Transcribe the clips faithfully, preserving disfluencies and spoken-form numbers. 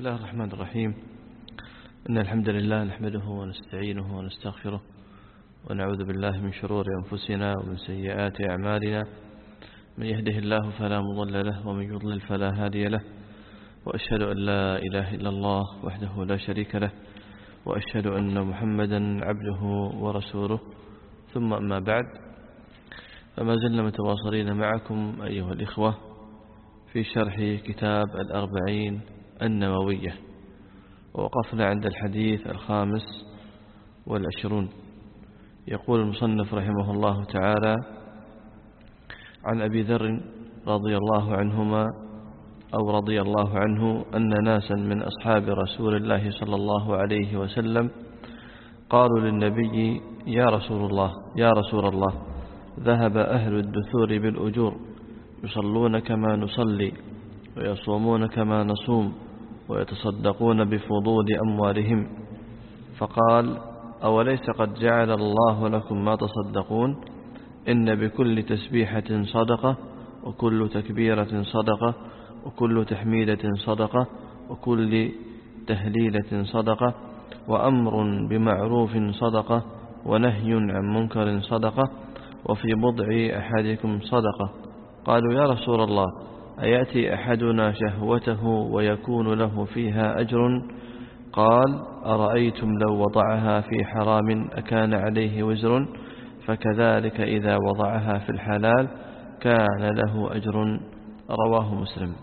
الله الرحمن الرحيم. إن الحمد لله نحمده ونستعينه ونستغفره ونعوذ بالله من شرور أنفسنا ومن سيئات أعمالنا. من يهده الله فلا مضل له ومن يضلل فلا هادي له، وأشهد أن لا إله إلا الله وحده لا شريك له، وأشهد أن محمدا عبده ورسوله. ثم أما بعد، فما زلنا متواصلين معكم أيها الإخوة في شرح كتاب الأربعين النووية، ووقفنا عند الحديث الخامس والعشرون. يقول المصنف رحمه الله تعالى: عن أبي ذر رضي الله عنهما أو رضي الله عنه أن ناسا من أصحاب رسول الله صلى الله عليه وسلم قالوا للنبي: يا رسول الله يا رسول الله ذهب أهل الدثور بالأجور، يصلون كما نصلي ويصومون كما نصوم ويتصدقون بفضول أموالهم. فقال: أوليس قد جعل الله لكم ما تصدقون؟ إن بكل تسبيحة صدقة، وكل تكبيرة صدقة، وكل تحميدة صدقة، وكل تهليلة صدقة، وأمر بمعروف صدقة، ونهي عن منكر صدقة، وفي بضع أحدكم صدقة. قالوا: يا رسول الله أيأتي أحدنا شهوته ويكون له فيها أجر؟ قال: أرأيتم لو وضعها في حرام أكان عليه وزر؟ فكذلك إذا وضعها في الحلال كان له أجر. رواه مسلم.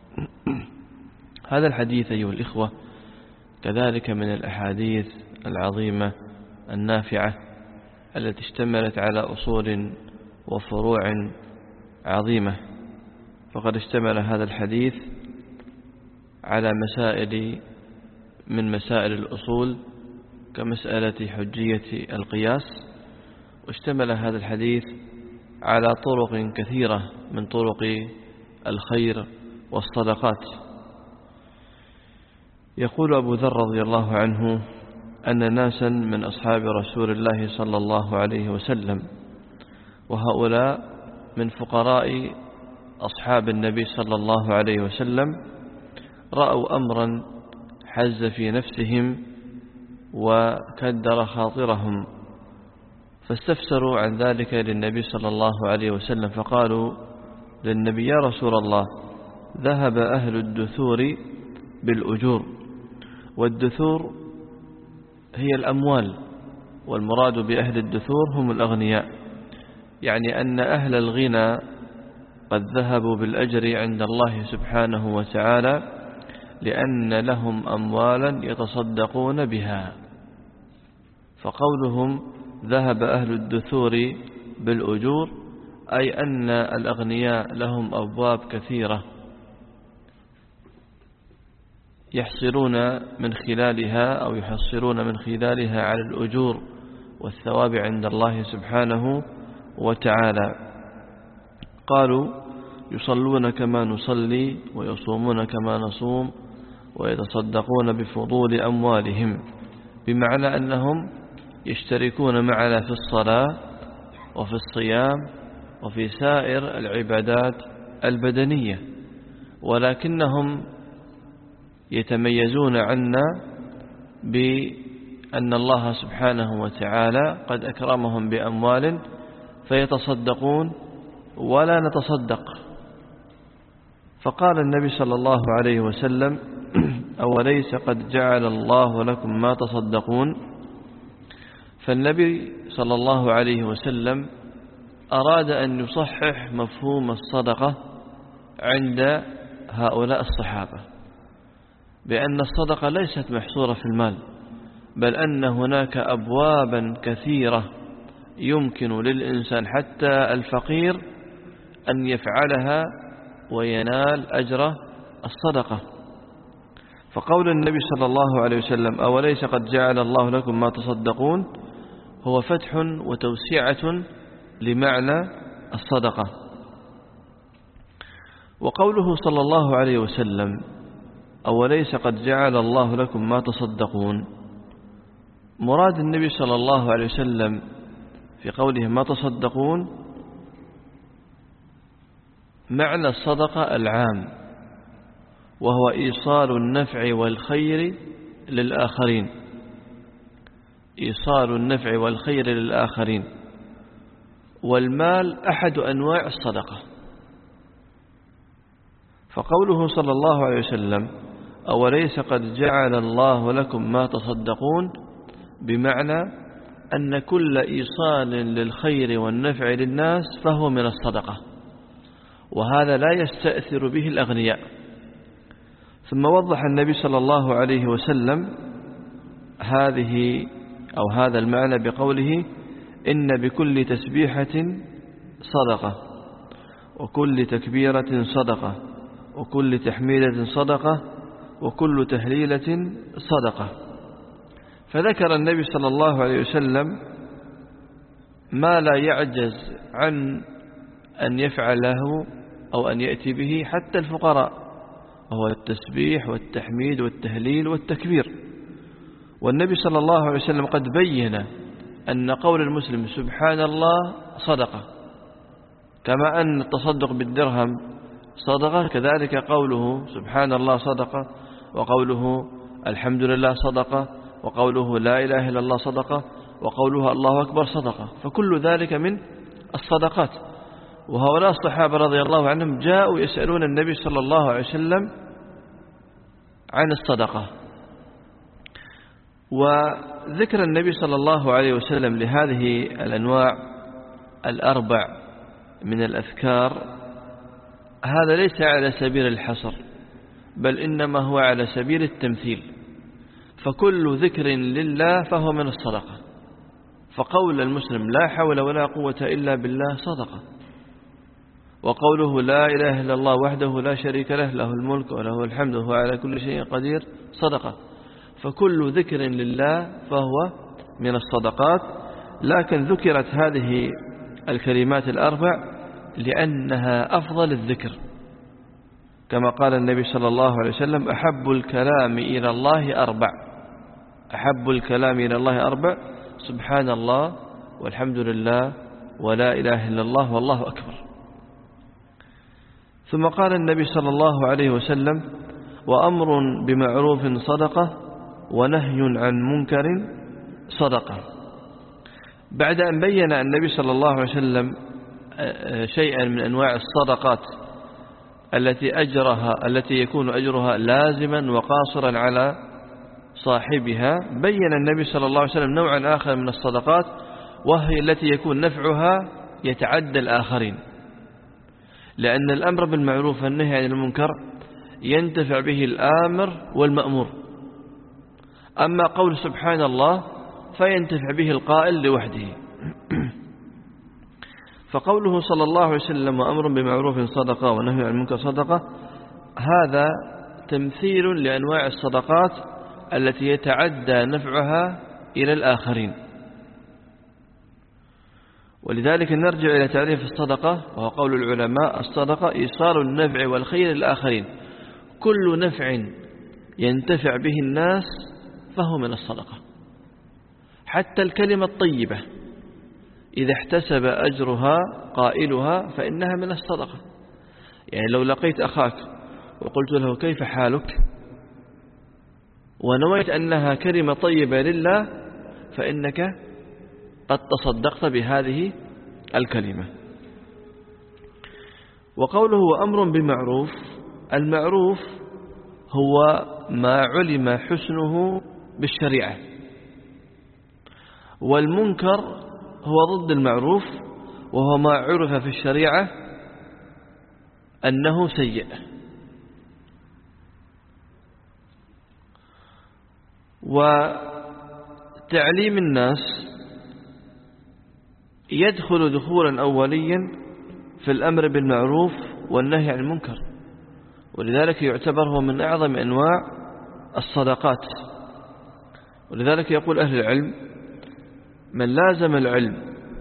هذا الحديث أيها الإخوة كذلك من الأحاديث العظيمة النافعة التي اشتملت على أصول وفروع عظيمة. فقد اشتمل هذا الحديث على مسائل من مسائل الأصول كمسألة حجية القياس، واشتمل هذا الحديث على طرق كثيرة من طرق الخير والصدقات. يقول أبو ذر رضي الله عنه أن ناسا من أصحاب رسول الله صلى الله عليه وسلم، وهؤلاء من فقراء أصحاب النبي صلى الله عليه وسلم، رأوا أمرا حز في نفسهم وكدر خاطرهم، فاستفسروا عن ذلك للنبي صلى الله عليه وسلم، فقالوا للنبي: يا رسول الله ذهب أهل الدثور بالأجور. والدثور هي الأموال، والمراد بأهل الدثور هم الأغنياء، يعني أن أهل الغنى قد ذهبوا بالأجر عند الله سبحانه وتعالى لأن لهم أموالا يتصدقون بها. فقولهم ذهب أهل الدثور بالأجور أي أن الأغنياء لهم أبواب كثيرة يحصلون من خلالها أو يحصلون من خلالها على الأجور والثواب عند الله سبحانه وتعالى. قالوا: يصلون كما نصلي ويصومون كما نصوم ويتصدقون بفضول أموالهم، بمعنى أنهم يشتركون معنا في الصلاة وفي الصيام وفي سائر العبادات البدنية، ولكنهم يتميزون عنا بأن الله سبحانه وتعالى قد أكرمهم بأموال فيتصدقون ولا نتصدق. فقال النبي صلى الله عليه وسلم: أوليس قد جعل الله لكم ما تصدقون؟ فالنبي صلى الله عليه وسلم أراد أن يصحح مفهوم الصدقة عند هؤلاء الصحابة، بأن الصدقة ليست محصورة في المال، بل أن هناك أبوابا كثيرة يمكن للإنسان حتى الفقير أن يفعلها وينال أجر الصدقة. فقول النبي صلى الله عليه وسلم: أوليس قد جعل الله لكم ما تصدقون؟ هو فتح وتوسعة لمعنى الصدقة. وقوله صلى الله عليه وسلم: أوليس قد جعل الله لكم ما تصدقون، مراد النبي صلى الله عليه وسلم في قوله ما تصدقون معنى الصدقة العام، وهو إيصال النفع والخير للآخرين، إيصال النفع والخير للآخرين. والمال أحد أنواع الصدقة، فقوله صلى الله عليه وسلم أوليس قد جعل الله لكم ما تصدقون، بمعنى أن كل إيصال للخير والنفع للناس فهو من الصدقة، وهذا لا يستأثر به الأغنياء. ثم وضح النبي صلى الله عليه وسلم هذه أو هذا المعنى بقوله إن بكل تسبيحة صدقة، وكل تكبيرة صدقة، وكل تحميدة صدقة، وكل تهليلة صدقة. فذكر النبي صلى الله عليه وسلم ما لا يعجز عن أن يفعله أو أن يأتي به حتى الفقراء، وهو التسبيح والتحميد والتهليل والتكبير. والنبي صلى الله عليه وسلم قد بين أن قول المسلم سبحان الله صدقة، كما أن التصدق بالدرهم صدقة، كذلك قوله سبحان الله صدقة، وقوله الحمد لله صدقة، وقوله لا إله إلا الله صدقة، وقوله الله أكبر صدقة، فكل ذلك من الصدقات. وهؤلاء الصحابة رضي الله عنهم جاءوا يسألون النبي صلى الله عليه وسلم عن الصدقة، وذكر النبي صلى الله عليه وسلم لهذه الأنواع الأربع من الأذكار هذا ليس على سبيل الحصر، بل إنما هو على سبيل التمثيل، فكل ذكر لله فهو من الصدقة. فقول المسلم لا حول ولا قوة إلا بالله صدقة، وقوله لا إله إلا الله وحده لا شريك له له الملك وله الحمد وهو على كل شيء قدير صدقة. فكل ذكر لله فهو من الصدقات، لكن ذكرت هذه الكلمات الأربع لأنها أفضل الذكر، كما قال النبي صلى الله عليه وسلم أحب الكلام إلى الله أربع، أحب الكلام إلى الله أربع سبحان الله والحمد لله ولا إله إلا الله والله أكبر. ثم قال النبي صلى الله عليه وسلم وأمر بمعروف صدقة ونهي عن منكر صدقة، بعد أن بين النبي صلى الله عليه وسلم شيئا من أنواع الصدقات التي أجرها التي يكون أجرها لازما وقاصرا على صاحبها، بين النبي صلى الله عليه وسلم نوعا آخر من الصدقات، وهي التي يكون نفعها يتعدى الآخرين، لأن الأمر بالمعروف والنهي عن المنكر ينتفع به الآمر والمأمور، أما قول سبحان الله فينتفع به القائل لوحده. فقوله صلى الله عليه وسلم وأمر بمعروف صدقة ونهي عن المنكر صدقة، هذا تمثيل لأنواع الصدقات التي يتعدى نفعها إلى الآخرين. ولذلك نرجع إلى تعريف الصدقة، وهو قول العلماء الصدقة إيصال النفع والخير للآخرين، كل نفع ينتفع به الناس فهو من الصدقة، حتى الكلمة الطيبة إذا احتسب أجرها قائلها فإنها من الصدقة. يعني لو لقيت أخاك وقلت له كيف حالك ونويت أنها كلمة طيبة لله فإنك قد تصدقت بهذه الكلمة. وقوله أمر بمعروف، المعروف هو ما علم حسنه بالشريعة، والمنكر هو ضد المعروف وهو ما عرف في الشريعة أنه سيء. وتعليم الناس يدخل دخولا أوليا في الأمر بالمعروف والنهي عن المنكر، ولذلك يعتبر هو من أعظم أنواع الصدقات. ولذلك يقول أهل العلم من لازم العلم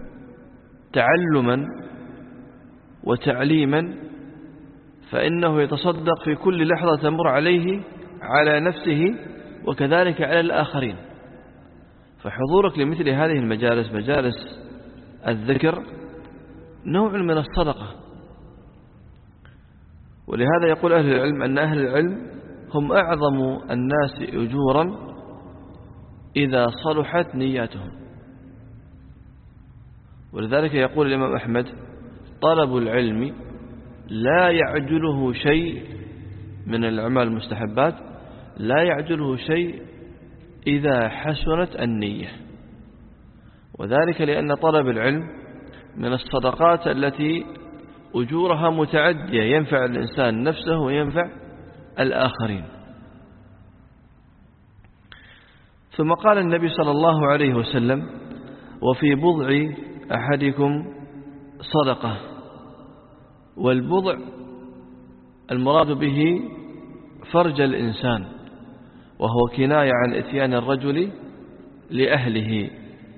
تعلما وتعليما فإنه يتصدق في كل لحظة تمر عليه على نفسه وكذلك على الآخرين. فحضورك لمثل هذه المجالس، مجالس الذكر، نوع من الصدقة. ولهذا يقول أهل العلم أن أهل العلم هم أعظم الناس أجورا إذا صلحت نياتهم. ولذلك يقول الإمام أحمد: طلب العلم لا يعجله شيء من الأعمال المستحبات، لا يعجله شيء إذا حسنت النية. وذلك لأن طلب العلم من الصدقات التي أجورها متعدية، ينفع الإنسان نفسه وينفع الآخرين. ثم قال النبي صلى الله عليه وسلم: وفي بضع أحدكم صدقة. والبضع المراد به فرج الإنسان، وهو كناية عن إتيان الرجل لأهله.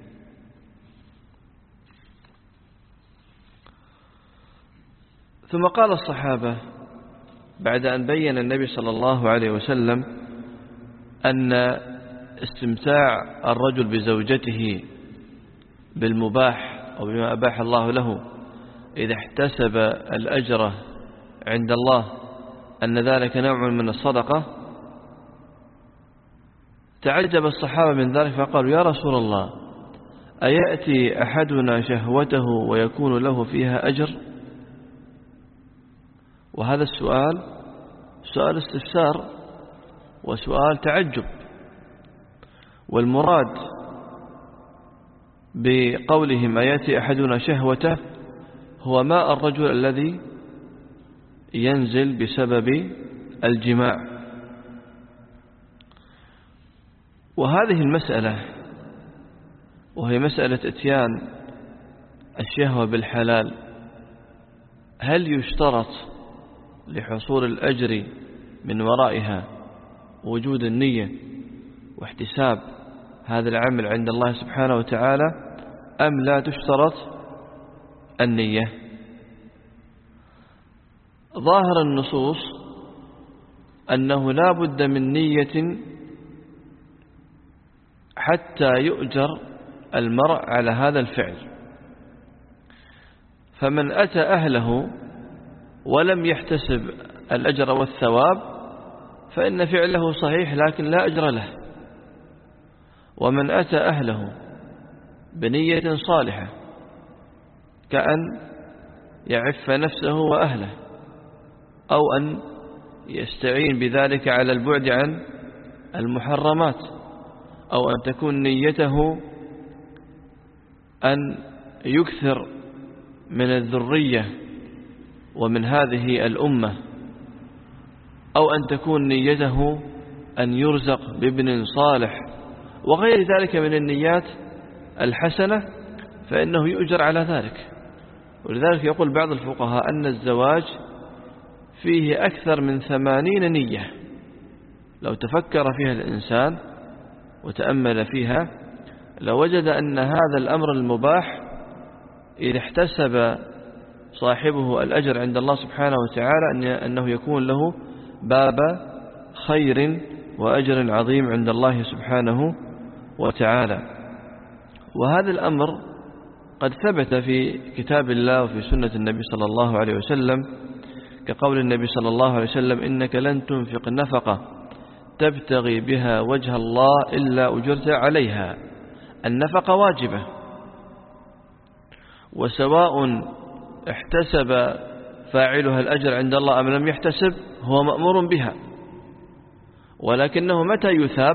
ثم قال الصحابة بعد أن بين النبي صلى الله عليه وسلم أن استمتاع الرجل بزوجته بالمباح أو بما أباح الله له إذا احتسب الأجر عند الله أن ذلك نوع من الصدقة، تعجب الصحابة من ذلك فقالوا: يا رسول الله، أيأتي أحدنا شهوته ويكون له فيها أجر؟ وهذا السؤال سؤال استفسار وسؤال تعجب. والمراد بقولهم أيأتي أحدنا شهوته هو ماء الرجل الذي ينزل بسبب الجماع. وهذه المسألة وهي مسألة اتيان الشهوة بالحلال، هل يشترط لحصول الأجر من ورائها وجود النية واحتساب هذا العمل عند الله سبحانه وتعالى، أم لا تشترط النية؟ ظاهر النصوص أنه لا بد من نية حتى يؤجر المرء على هذا الفعل. فمن أتى أهله ولم يحتسب الأجر والثواب فإن فعله صحيح لكن لا أجر له. ومن أتى أهله بنية صالحة كأن يعف نفسه وأهله، أو أن يستعين بذلك على البعد عن المحرمات، أو أن تكون نيته أن يكثر من الذرية ومن هذه الأمة، أو أن تكون نيته أن يرزق بابن صالح وغير ذلك من النيات الحسنة، فإنه يؤجر على ذلك. ولذلك يقول بعض الفقهاء أن الزواج فيه أكثر من ثمانين نية، لو تفكر فيها الإنسان وتأمل فيها لوجد أن هذا الأمر المباح إذا احتسب صاحبه الأجر عند الله سبحانه وتعالى أنه يكون له باب خير وأجر عظيم عند الله سبحانه وتعالى. وهذا الأمر قد ثبت في كتاب الله وفي سنة النبي صلى الله عليه وسلم، كقول النبي صلى الله عليه وسلم: إنك لن تنفق نفقة تبتغي بها وجه الله إلا أجرت عليها. النفقة واجبة، وسواء احتسب فاعلها الأجر عند الله أم لم يحتسب هو مأمور بها، ولكنه متى يثاب؟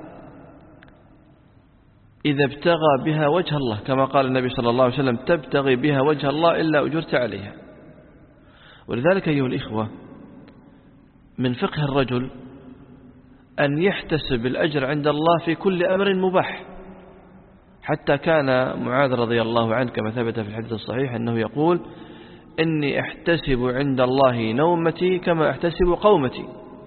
إذا ابتغى بها وجه الله، كما قال النبي صلى الله عليه وسلم: تبتغي بها وجه الله إلا أجرت عليها. ولذلك أيها الإخوة، من فقه الرجل أن يحتسب الأجر عند الله في كل أمر مباح. حتى كان معاذ رضي الله عنه كما ثبت في الحديث الصحيح أنه يقول: إني أحتسب عند الله نومتي كما أحتسب قومتي،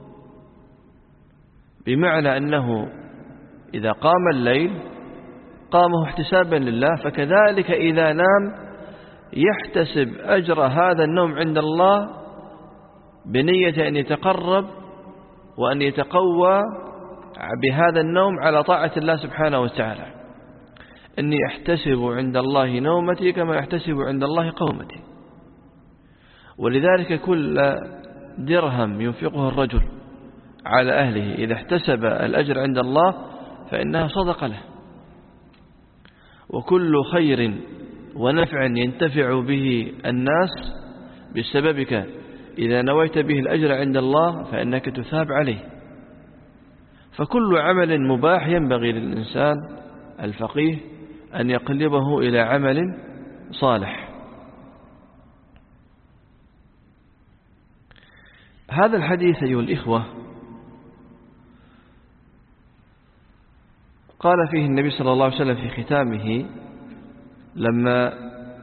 بمعنى أنه إذا قام الليل قامه احتسابا لله، فكذلك إذا نام يحتسب أجر هذا النوم عند الله بنية أن يتقرب وأن يتقوى بهذا النوم على طاعة الله سبحانه وتعالى. إني أحتسب عند الله نومتي كما أحتسب عند الله قومتي. ولذلك كل درهم ينفقه الرجل على أهله إذا احتسب الأجر عند الله فإنها صدقة له، وكل خير ونفع ينتفع به الناس بسببك إذا نويت به الأجر عند الله فإنك تثاب عليه. فكل عمل مباح ينبغي للإنسان الفقيه أن يقلبه إلى عمل صالح. هذا الحديث أيها الإخوة قال فيه النبي صلى الله عليه وسلم في ختامه لما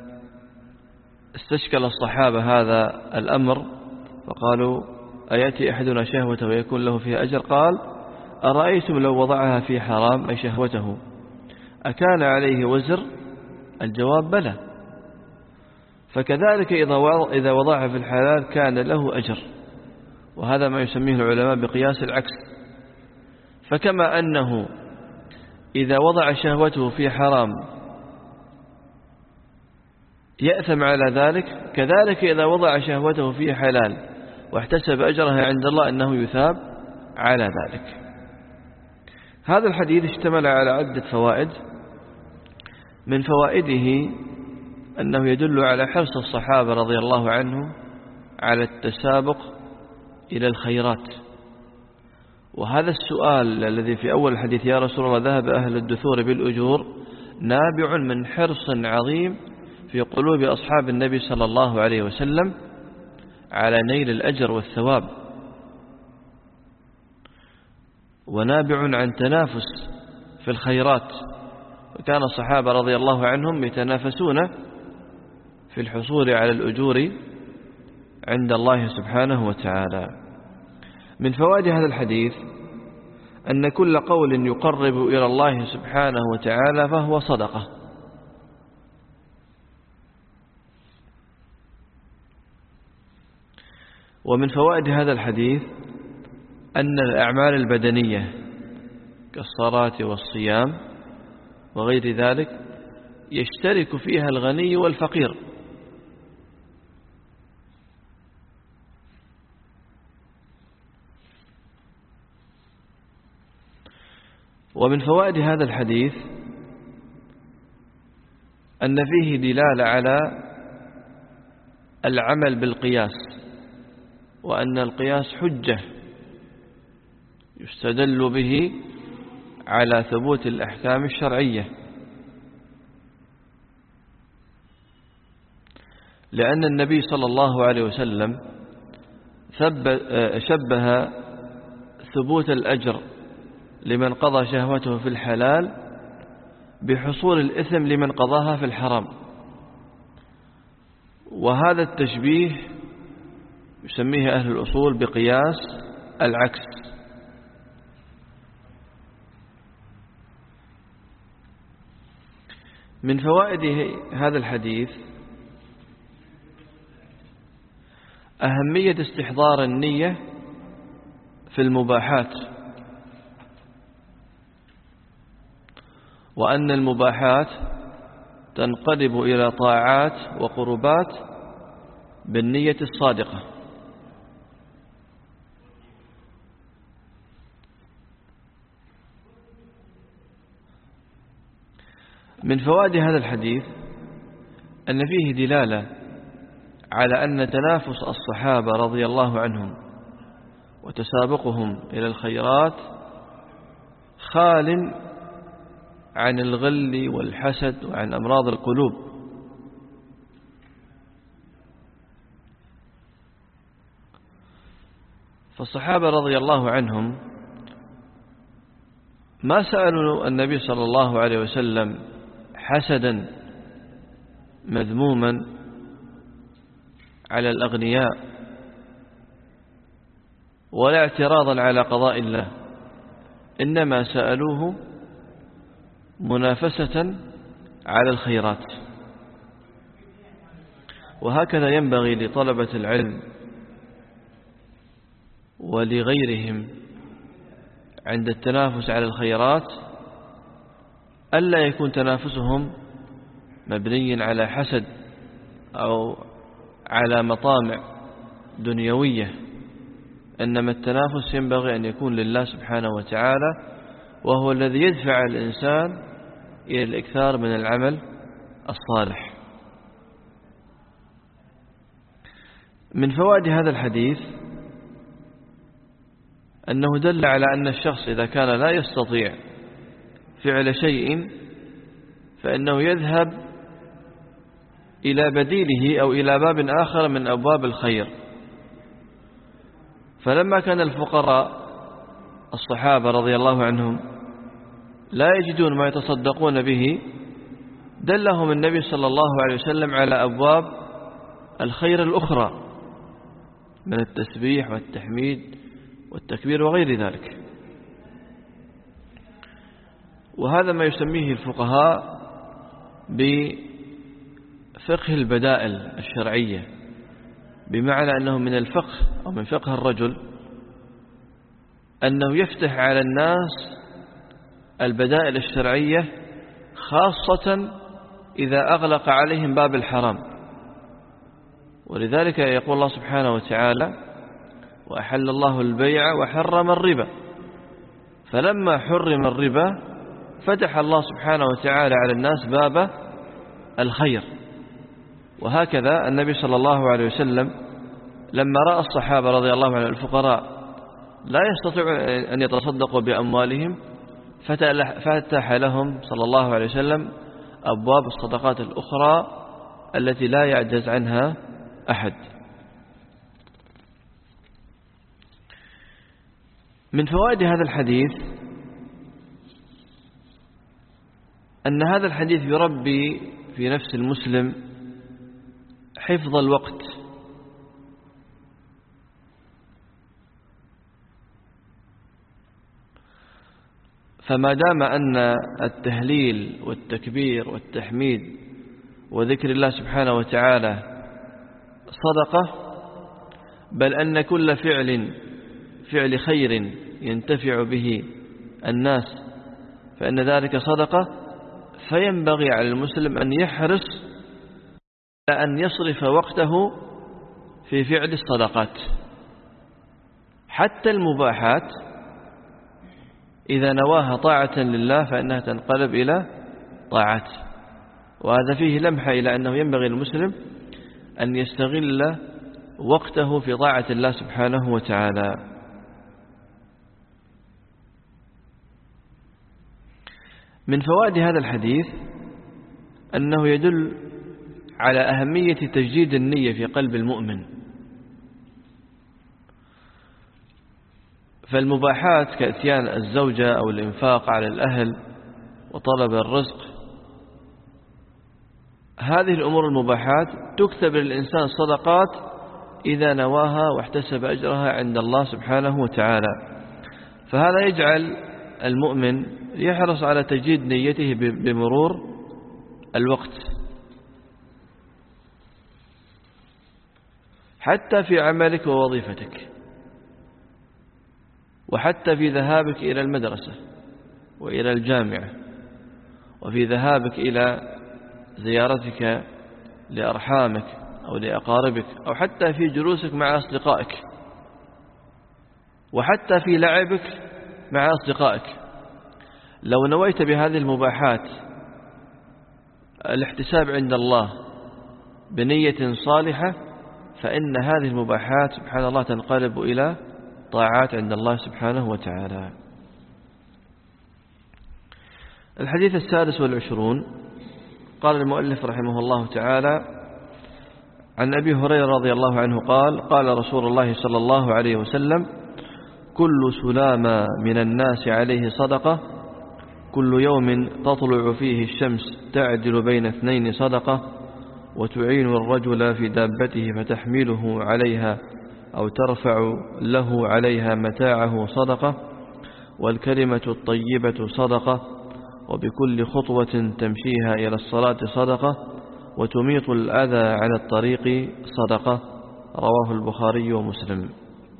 استشكل الصحابة هذا الأمر فقالوا أيأتي أحدنا شهوته ويكون له فيها أجر؟ قال أرأيتم لو وضعها في حرام أي شهوته أكان عليه وزر؟ الجواب بلى. فكذلك إذا وضعها في الحلال كان له أجر، وهذا ما يسميه العلماء بقياس العكس. فكما أنه إذا وضع شهوته في حرام يأثم على ذلك، كذلك إذا وضع شهوته في حلال واحتسب أجرها عند الله أنه يثاب على ذلك. هذا الحديث اشتمل على عدة فوائد. من فوائده أنه يدل على حرص الصحابة رضي الله عنهم على التسابق إلى الخيرات. وهذا السؤال الذي في أول الحديث يا رسول الله ذهب أهل الدثور بالأجور نابع من حرص عظيم في قلوب أصحاب النبي صلى الله عليه وسلم على نيل الأجر والثواب، ونابع عن تنافس في الخيرات. وكان الصحابة رضي الله عنهم يتنافسون في الحصول على الأجور عند الله سبحانه وتعالى. من فوائد هذا الحديث أن كل قول يقرب إلى الله سبحانه وتعالى فهو صدقة. ومن فوائد هذا الحديث أن الأعمال البدنية كالصلاة والصيام وغير ذلك يشترك فيها الغني والفقير. ومن فوائد هذا الحديث أن فيه دلالة على العمل بالقياس، وأن القياس حجة يستدل به على ثبوت الأحكام الشرعية، لأن النبي صلى الله عليه وسلم شبه ثبوت الأجر لمن قضى شهوته في الحلال بحصول الإثم لمن قضاها في الحرام. وهذا التشبيه يسميه أهل الأصول بقياس العكس. من فوائد هذا الحديث أهمية استحضار النية في المباحات، وأن المباحات تنقلب إلى طاعات وقربات بالنية الصادقة. من فوائد هذا الحديث أن فيه دلالة على أن تنافس الصحابة رضي الله عنهم وتسابقهم إلى الخيرات خال عن الغل والحسد وعن أمراض القلوب. فالصحابة رضي الله عنهم ما سألوا النبي صلى الله عليه وسلم حسدا مذموما على الأغنياء ولا اعتراضا على قضاء الله، إنما سألوه منافسة على الخيرات. وهكذا ينبغي لطلبة العلم ولغيرهم عند التنافس على الخيرات ألا يكون تنافسهم مبني على حسد أو على مطامع دنيوية، إنما التنافس ينبغي أن يكون لله سبحانه وتعالى، وهو الذي يدفع الإنسان إلى الإكثار من العمل الصالح. من فوائد هذا الحديث أنه دل على أن الشخص إذا كان لا يستطيع فعل شيء فإنه يذهب إلى بديله أو إلى باب آخر من أبواب الخير. فلما كان الفقراء الصحابة رضي الله عنهم لا يجدون ما يتصدقون به، دلهم النبي صلى الله عليه وسلم على أبواب الخير الأخرى من التسبيح والتحميد والتكبير وغير ذلك. وهذا ما يسميه الفقهاء بفقه البدائل الشرعية، بمعنى أنه من الفقه أو من فقه الرجل أنه يفتح على الناس البدائل الشرعية، خاصة إذا أغلق عليهم باب الحرام. ولذلك يقول الله سبحانه وتعالى: وأحل الله البيع وحرم الربا. فلما حرم الربا فتح الله سبحانه وتعالى على الناس باب الخير. وهكذا النبي صلى الله عليه وسلم لما رأى الصحابة رضي الله عنهم الفقراء لا يستطيعون أن يتصدقوا بأموالهم فتح لهم صلى الله عليه وسلم أبواب الصدقات الأخرى التي لا يعجز عنها أحد. من فوائد هذا الحديث أن هذا الحديث يربي في نفس المسلم حفظ الوقت، فما دام أن التهليل والتكبير والتحميد وذكر الله سبحانه وتعالى صدقة، بل أن كل فعل فعل خير ينتفع به الناس فإن ذلك صدقة، فينبغي على المسلم أن يحرص على أن يصرف وقته في فعل الصدقات. حتى المباحات إذا نواها طاعة لله فإنها تنقلب إلى طاعات. وهذا فيه لمحة إلى أنه ينبغي المسلم أن يستغل وقته في طاعة الله سبحانه وتعالى. من فوائد هذا الحديث أنه يدل على أهمية تجديد النية في قلب المؤمن. فالمباحات كأتيان الزوجة أو الإنفاق على الأهل وطلب الرزق، هذه الأمور المباحات تكتب للإنسان صدقات إذا نواها واحتسب أجرها عند الله سبحانه وتعالى. فهذا يجعل المؤمن يحرص على تجديد نيته بمرور الوقت، حتى في عملك ووظيفتك، وحتى في ذهابك إلى المدرسة وإلى الجامعة، وفي ذهابك إلى زيارتك لأرحامك أو لأقاربك، أو حتى في جلوسك مع أصدقائك، وحتى في لعبك مع أصدقائك. لو نويت بهذه المباحات الاحتساب عند الله بنية صالحة فإن هذه المباحات سبحان الله تنقلب إلى طاعات عند الله سبحانه وتعالى. الحديث السادس والعشرون قال المؤلف رحمه الله تعالى: عن أبي هريرة رضي الله عنه قال: قال رسول الله صلى الله عليه وسلم: كل سلام من الناس عليه صدقة، كل يوم تطلع فيه الشمس تعدل بين اثنين صدقة، وتعين الرجل في دابته فتحمله عليها أو ترفع له عليها متاعه صدقة، والكلمة الطيبة صدقة، وبكل خطوة تمشيها إلى الصلاة صدقة، وتميط الأذى على الطريق صدقة. رواه البخاري ومسلم.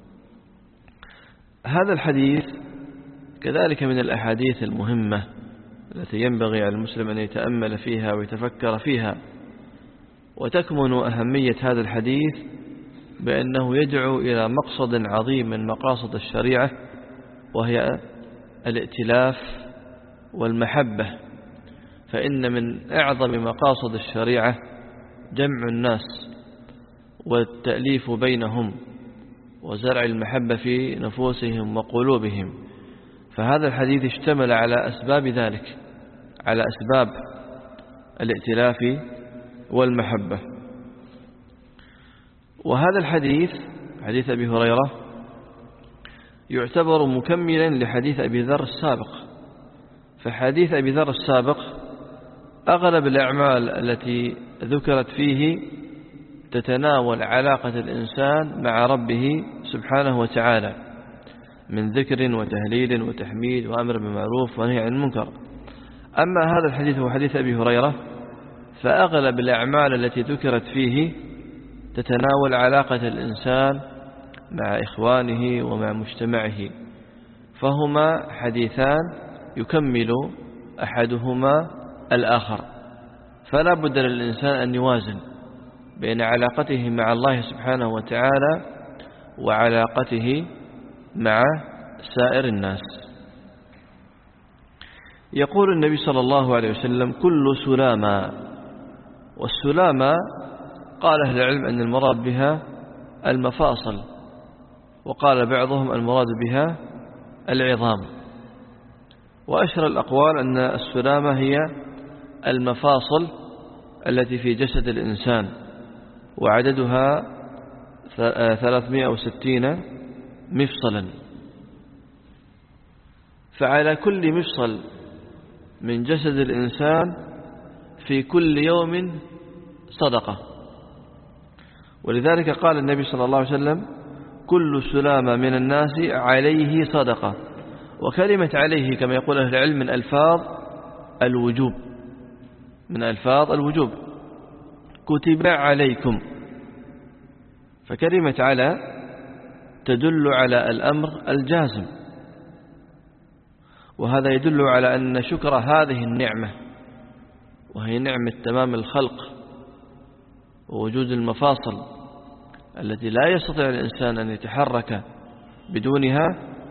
هذا الحديث كذلك من الأحاديث المهمة التي ينبغي على المسلم أن يتأمل فيها ويتفكر فيها. وتكمن أهمية هذا الحديث بأنه يدعو إلى مقصد عظيم من مقاصد الشريعة، وهي الائتلاف والمحبة. فإن من أعظم مقاصد الشريعة جمع الناس والتأليف بينهم وزرع المحبة في نفوسهم وقلوبهم. فهذا الحديث اشتمل على أسباب ذلك، على أسباب الائتلاف والمحبة. وهذا الحديث، حديث أبي هريرة، يعتبر مكملا لحديث أبي ذر السابق. فحديث أبي ذر السابق أغلب الأعمال التي ذكرت فيه تتناول علاقة الإنسان مع ربه سبحانه وتعالى من ذكر وتهليل وتحميد وأمر بالمعروف ونهي عن المنكر. أما هذا الحديث هو حديث أبي هريرة، فأغلب الأعمال التي ذكرت فيه تتناول علاقة الإنسان مع إخوانه ومع مجتمعه، فهما حديثان يكمل أحدهما الآخر. فلا بد للإنسان أن يوازن بين علاقته مع الله سبحانه وتعالى وعلاقته مع سائر الناس. يقول النبي صلى الله عليه وسلم: كل سلامة. والسلامة قال أهل العلم أن المراد بها المفاصل، وقال بعضهم المراد بها العظام. وأشهر الأقوال أن السلامة هي المفاصل التي في جسد الإنسان، وعددها ثلاثمائة وستين مفصلا. فعلى كل مفصل من جسد الإنسان في كل يوم صدقة. ولذلك قال النبي صلى الله عليه وسلم: كل سلامة من الناس عليه صدقة. وكلمة عليه كما يقول أهل العلم من ألفاظ الوجوب، من ألفاظ الوجوب، كتب عليكم. فكلمة على تدل على الأمر الجازم، وهذا يدل على أن شكر هذه النعمة، وهي نعمة تمام الخلق ووجود المفاصل التي لا يستطيع الإنسان أن يتحرك بدونها،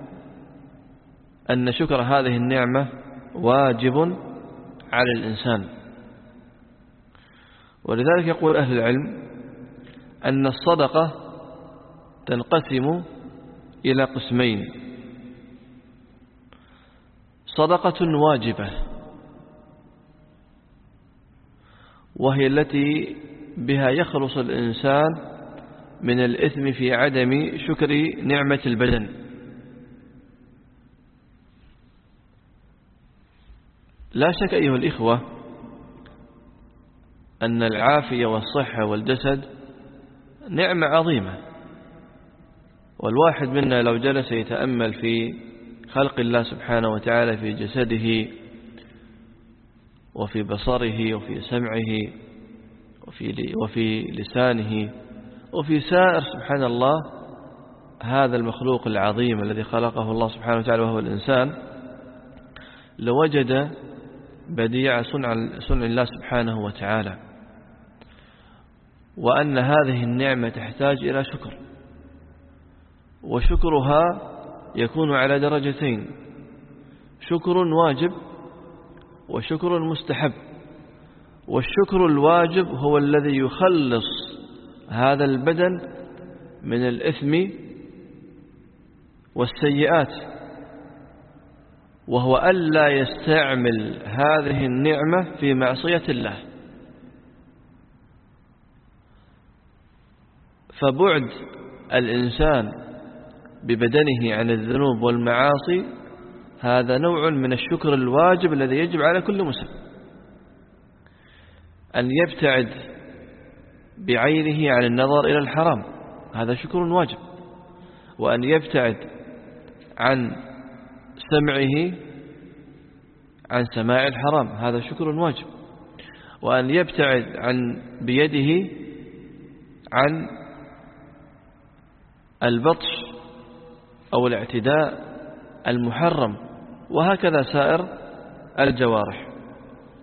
أن شكر هذه النعمة واجب على الإنسان. ولذلك يقول أهل العلم أن الصدقة تنقسم إلى قسمين: صدقة واجبة، وهي التي بها يخلص الإنسان من الإثم في عدم شكر نعمة البدن. لا شك أيها الإخوة أن العافية والصحة والجسد نعمة عظيمة، والواحد منا لو جلس يتأمل في خلق الله سبحانه وتعالى في جسده وفي بصره وفي سمعه وفي وفي لسانه وفي سائر سبحان الله هذا المخلوق العظيم الذي خلقه الله سبحانه وتعالى وهو الإنسان، لوجد بديع صنع صنع الله سبحانه وتعالى، وأن هذه النعمة تحتاج إلى شكر. وشكرها يكون على درجتين: شكر واجب وشكر مستحب. والشكر الواجب هو الذي يخلص هذا البدن من الإثم والسيئات، وهو ألا يستعمل هذه النعمة في معصية الله. فبعد الإنسان ببدنه عن الذنوب والمعاصي هذا نوع من الشكر الواجب الذي يجب على كل مسلم، أن يبتعد بعينه عن النظر إلى الحرام، هذا شكر واجب، وأن يبتعد عن سمعه عن سماع الحرام، هذا شكر واجب، وأن يبتعد عن بيده عن البطش أو الاعتداء المحرم، وهكذا سائر الجوارح.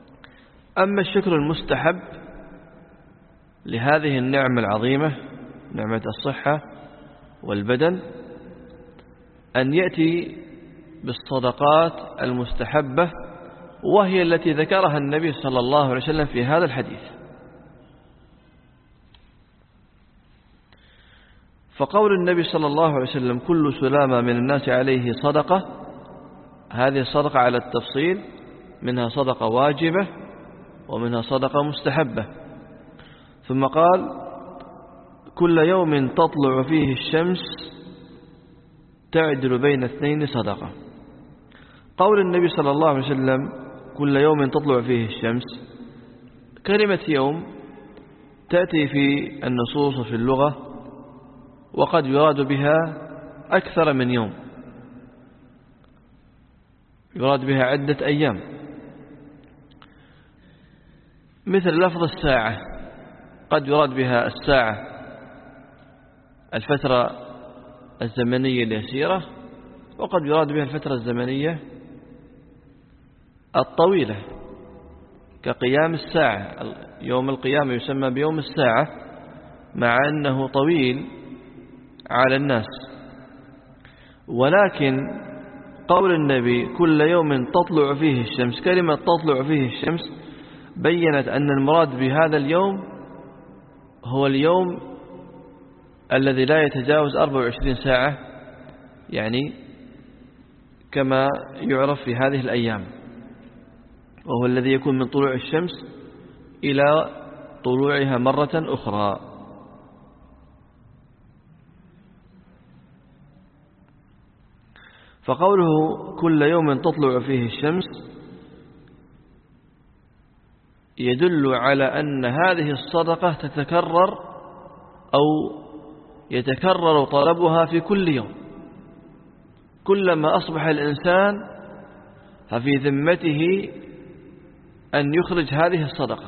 أما الشكر المستحب لهذه النعمة العظيمة نعمة الصحة والبدن، أن يأتي بالصدقات المستحبة، وهي التي ذكرها النبي صلى الله عليه وسلم في هذا الحديث. فقول النبي صلى الله عليه وسلم كل سلامة من الناس عليه صدقة، هذه الصدقة على التفصيل، منها صدقة واجبة ومنها صدقة مستحبة. ثم قال كل يوم تطلع فيه الشمس تعدل بين اثنين صدقة. قول النبي صلى الله عليه وسلم كل يوم تطلع فيه الشمس، كلمة يوم تأتي في النصوص في اللغة وقد يراد بها أكثر من يوم، يراد بها عدة أيام، مثل لفظ الساعة، قد يراد بها الساعة الفترة الزمنية اليسيرة، وقد يراد بها الفترة الزمنية الطويلة كقيام الساعة. يوم القيامة يسمى بيوم الساعة مع أنه طويل على الناس. ولكن قول النبي كل يوم تطلع فيه الشمس، كلمة تطلع فيه الشمس بيّنت أن المراد بهذا اليوم هو اليوم الذي لا يتجاوز أربع وعشرين ساعة، يعني كما يعرف في هذه الأيام، وهو الذي يكون من طلوع الشمس إلى طلوعها مرة أخرى. فقوله كل يوم تطلع فيه الشمس يدل على أن هذه الصدقة تتكرر أو يتكرر طلبها في كل يوم، كلما أصبح الإنسان ففي ذمته أن يخرج هذه الصدقة.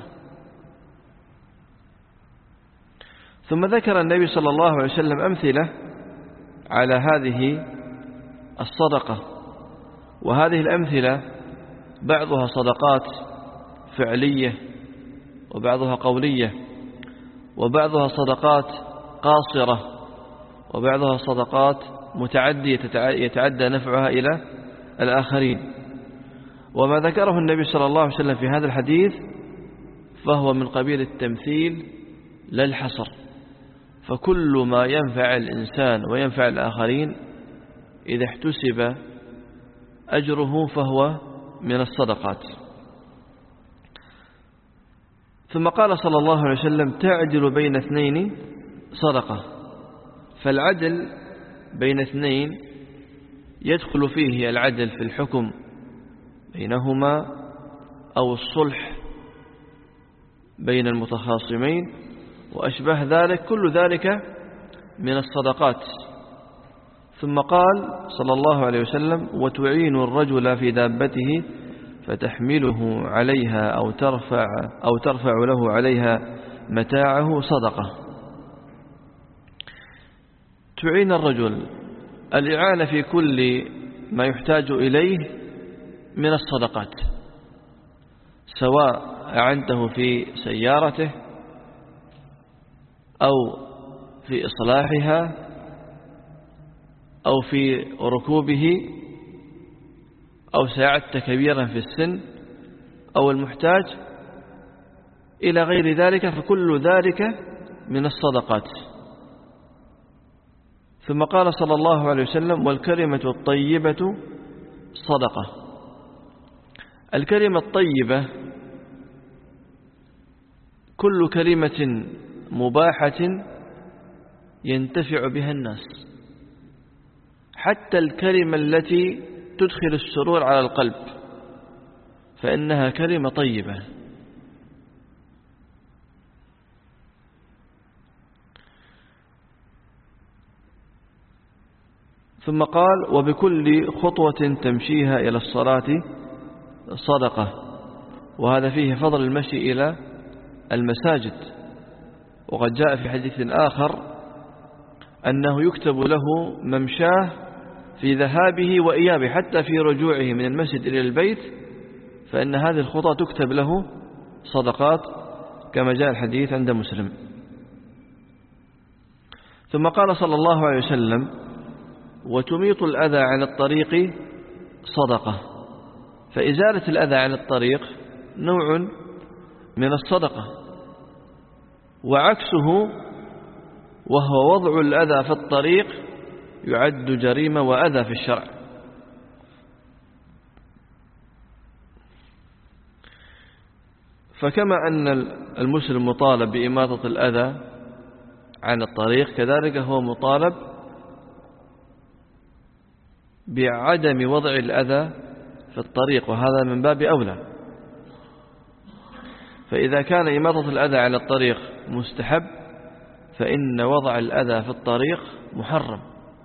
ثم ذكر النبي صلى الله عليه وسلم أمثلة على هذه الصدقة، وهذه الأمثلة بعضها صدقات فعلية وبعضها قولية، وبعضها صدقات قاصرة وبعضها صدقات متعدية يتعدى نفعها إلى الآخرين. وما ذكره النبي صلى الله عليه وسلم في هذا الحديث فهو من قبيل التمثيل لا الحصر، فكل ما ينفع الإنسان وينفع الآخرين إذا احتسب أجره فهو من الصدقات. ثم قال صلى الله عليه وسلم تعدل بين اثنين صدقة. فالعدل بين اثنين يدخل فيه العدل في الحكم بينهما أو الصلح بين المتخاصمين وأشبه ذلك، كل ذلك من الصدقات. ثم قال صلى الله عليه وسلم وتعين الرجل في دابته فتحمله عليها أو ترفع, أو ترفع له عليها متاعه صدقة. تعين الرجل الإعانة في كل ما يحتاج إليه من الصدقات، سواء أعنته في سيارته أو في إصلاحها أو في ركوبه أو ساعدت كبيرا في السن أو المحتاج إلى غير ذلك، فكل ذلك من الصدقات. ثم قال صلى الله عليه وسلم والكلمة الطيبة صدقة. الكلمة الطيبة كل كلمة مباحة ينتفع بها الناس، حتى الكلمة التي تدخل السرور على القلب فإنها كلمة طيبة. ثم قال وبكل خطوة تمشيها إلى الصلاة صدقة، وهذا فيه فضل المشي إلى المساجد. وقد جاء في حديث آخر أنه يكتب له ممشاه في ذهابه وإيابه، حتى في رجوعه من المسجد إلى البيت فإن هذه الخطى تكتب له صدقات، كما جاء الحديث عند مسلم. ثم قال صلى الله عليه وسلم: وتميط الأذى عن الطريق صدقة. فإزالة الأذى عن الطريق نوع من الصدقة، وعكسه وهو وضع الأذى في الطريق يعد جريمة وأذى في الشرع. فكما أن المسلم مطالب بإماطة الأذى عن الطريق، كذلك هو مطالب بعدم وضع الأذى في الطريق، وهذا من باب أولى. فإذا كان إماطة الأذى عن الطريق مستحب، فإن وضع الأذى في الطريق محرم.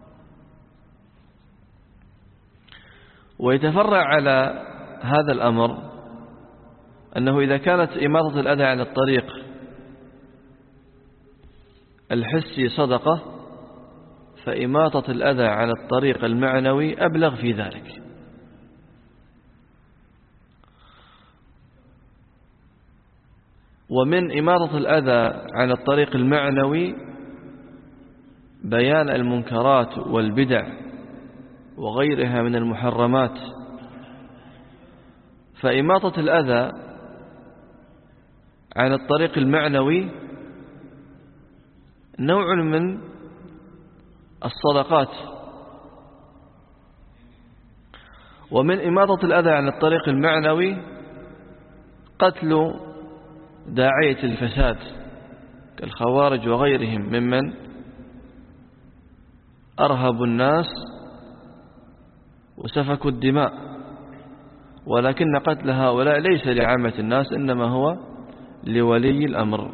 ويتفرع على هذا الأمر أنه إذا كانت إماطة الأذى عن الطريق الحسي صدقة، فإماطة الأذى عن الطريق المعنوي أبلغ في ذلك. ومن إماطة الأذى عن الطريق المعنوي بيان المنكرات والبدع وغيرها من المحرمات. فإماطة الأذى عن الطريق المعنوي نوع من الصدقات. ومن إماطة الأذى عن الطريق المعنوي قتل داعية الفساد كالخوارج وغيرهم ممن أرهبوا الناس وسفكوا الدماء، ولكن قتل هؤلاء ليس لعامة الناس، إنما هو لولي الأمر.